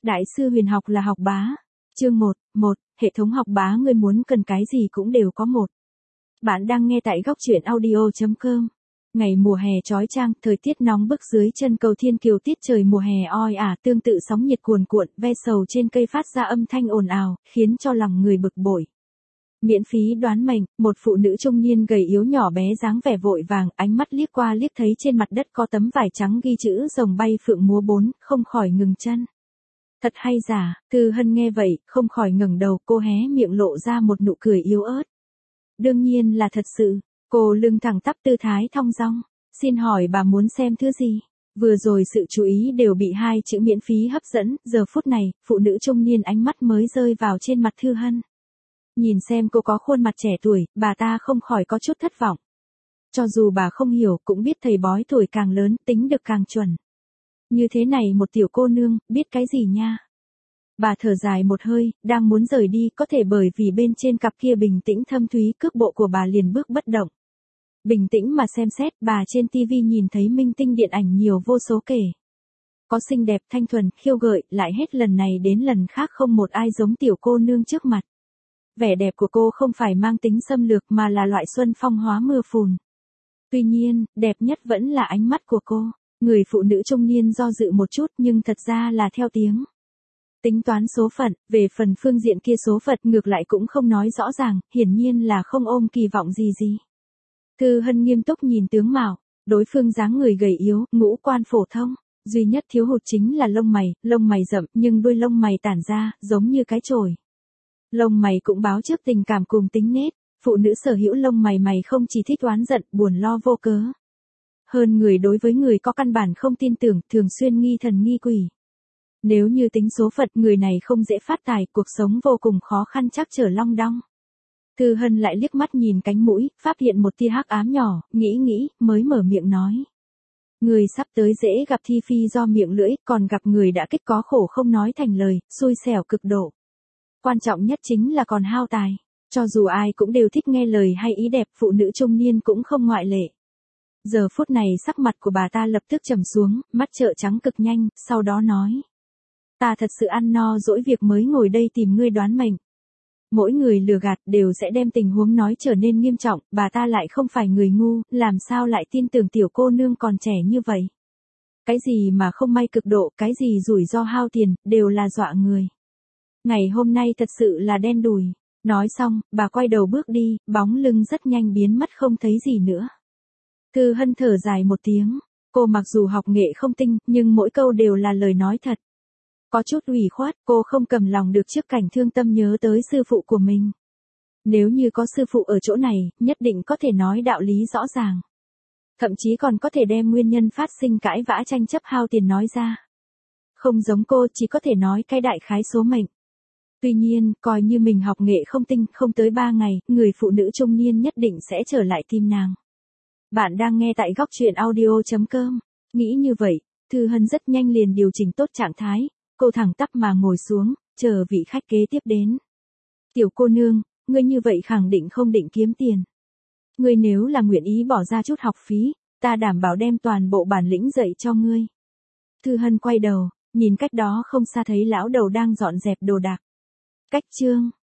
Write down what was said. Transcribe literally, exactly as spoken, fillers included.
Đại sư huyền học là học bá. Chương một, một, hệ thống học bá ngươi muốn cần cái gì cũng đều có một. Bạn đang nghe tại góc truyện audio chấm com. Ngày mùa hè chói chang, thời tiết nóng bức dưới chân cầu Thiên Kiều, tiết trời mùa hè oi ả, tương tự sóng nhiệt cuồn cuộn, ve sầu trên cây phát ra âm thanh ồn ào, khiến cho lòng người bực bội. Miễn phí đoán mệnh, một phụ nữ trung niên gầy yếu nhỏ bé dáng vẻ vội vàng, ánh mắt liếc qua liếc thấy trên mặt đất có tấm vải trắng ghi chữ rồng bay phượng múa bốn, không khỏi ngừng chân. Thật hay giả? Thư Hân nghe vậy, không khỏi ngẩng đầu, cô hé miệng lộ ra một nụ cười yếu ớt. Đương nhiên là thật sự. Cô lưng thẳng tắp tư thái thong dong. Xin hỏi bà muốn xem thứ gì? Vừa rồi sự chú ý đều bị hai chữ miễn phí hấp dẫn, giờ phút này, phụ nữ trung niên ánh mắt mới rơi vào trên mặt Thư Hân. Nhìn xem cô có khuôn mặt trẻ tuổi, bà ta không khỏi có chút thất vọng. Cho dù bà không hiểu, cũng biết thầy bói tuổi càng lớn, tính được càng chuẩn. Như thế này một tiểu cô nương, biết cái gì nha? Bà thở dài một hơi, đang muốn rời đi, có thể bởi vì bên trên cặp kia bình tĩnh thâm thúy, cước bộ của bà liền bước bất động. Bình tĩnh mà xem xét, bà trên tivi nhìn thấy minh tinh điện ảnh nhiều vô số kể. Có xinh đẹp, thanh thuần, khiêu gợi, lại hết lần này đến lần khác không một ai giống tiểu cô nương trước mặt. Vẻ đẹp của cô không phải mang tính xâm lược mà là loại xuân phong hóa mưa phùn. Tuy nhiên, đẹp nhất vẫn là ánh mắt của cô. Người phụ nữ trung niên do dự một chút nhưng thật ra là theo tiếng. Tính toán số phận, về phần phương diện kia số phận ngược lại cũng không nói rõ ràng, hiển nhiên là không ôm kỳ vọng gì gì. Thư Hân nghiêm túc nhìn tướng mạo, đối phương dáng người gầy yếu, ngũ quan phổ thông, duy nhất thiếu hụt chính là lông mày, lông mày rậm nhưng đuôi lông mày tản ra, giống như cái chổi. Lông mày cũng báo trước tình cảm cùng tính nết, phụ nữ sở hữu lông mày mày không chỉ thích oán giận, buồn lo vô cớ. Hơn người đối với người có căn bản không tin tưởng, thường xuyên nghi thần nghi quỷ. Nếu như tính số phận, người này không dễ phát tài, cuộc sống vô cùng khó khăn trắc trở long đong. Thư Hân lại liếc mắt nhìn cánh mũi, phát hiện một tia hắc ám nhỏ, nghĩ nghĩ, mới mở miệng nói. Người sắp tới dễ gặp thi phi do miệng lưỡi, còn gặp người đã kích có khổ không nói thành lời, xui xẻo cực độ. Quan trọng nhất chính là còn hao tài. Cho dù ai cũng đều thích nghe lời hay ý đẹp, phụ nữ trung niên cũng không ngoại lệ. Giờ phút này sắc mặt của bà ta lập tức trầm xuống, mắt trợn trắng cực nhanh, sau đó nói. Ta thật sự ăn no dỗi việc mới ngồi đây tìm ngươi đoán mệnh. Mỗi người lừa gạt đều sẽ đem tình huống nói trở nên nghiêm trọng, bà ta lại không phải người ngu, làm sao lại tin tưởng tiểu cô nương còn trẻ như vậy. Cái gì mà không may cực độ, cái gì rủi ro hao tiền, đều là dọa người. Ngày hôm nay thật sự là đen đủi. Nói xong, bà quay đầu bước đi, bóng lưng rất nhanh biến mất không thấy gì nữa. Thư Hân thở dài một tiếng, cô mặc dù học nghệ không tinh, nhưng mỗi câu đều là lời nói thật. Có chút ủy khuất, cô không cầm lòng được trước cảnh thương tâm nhớ tới sư phụ của mình. Nếu như có sư phụ ở chỗ này, nhất định có thể nói đạo lý rõ ràng. Thậm chí còn có thể đem nguyên nhân phát sinh cãi vã tranh chấp hao tiền nói ra. Không giống cô, chỉ có thể nói cái đại khái số mệnh. Tuy nhiên, coi như mình học nghệ không tinh, không tới ba ngày, người phụ nữ trung niên nhất định sẽ trở lại tìm nàng. Bạn đang nghe tại góc truyện audio chấm com. Nghĩ như vậy, Thư Hân rất nhanh liền điều chỉnh tốt trạng thái, cô thẳng tắp mà ngồi xuống, chờ vị khách kế tiếp đến. Tiểu cô nương, ngươi như vậy khẳng định không định kiếm tiền. Ngươi nếu là nguyện ý bỏ ra chút học phí, ta đảm bảo đem toàn bộ bản lĩnh dạy cho ngươi. Thư Hân quay đầu, nhìn cách đó không xa thấy lão đầu đang dọn dẹp đồ đạc. Cách chương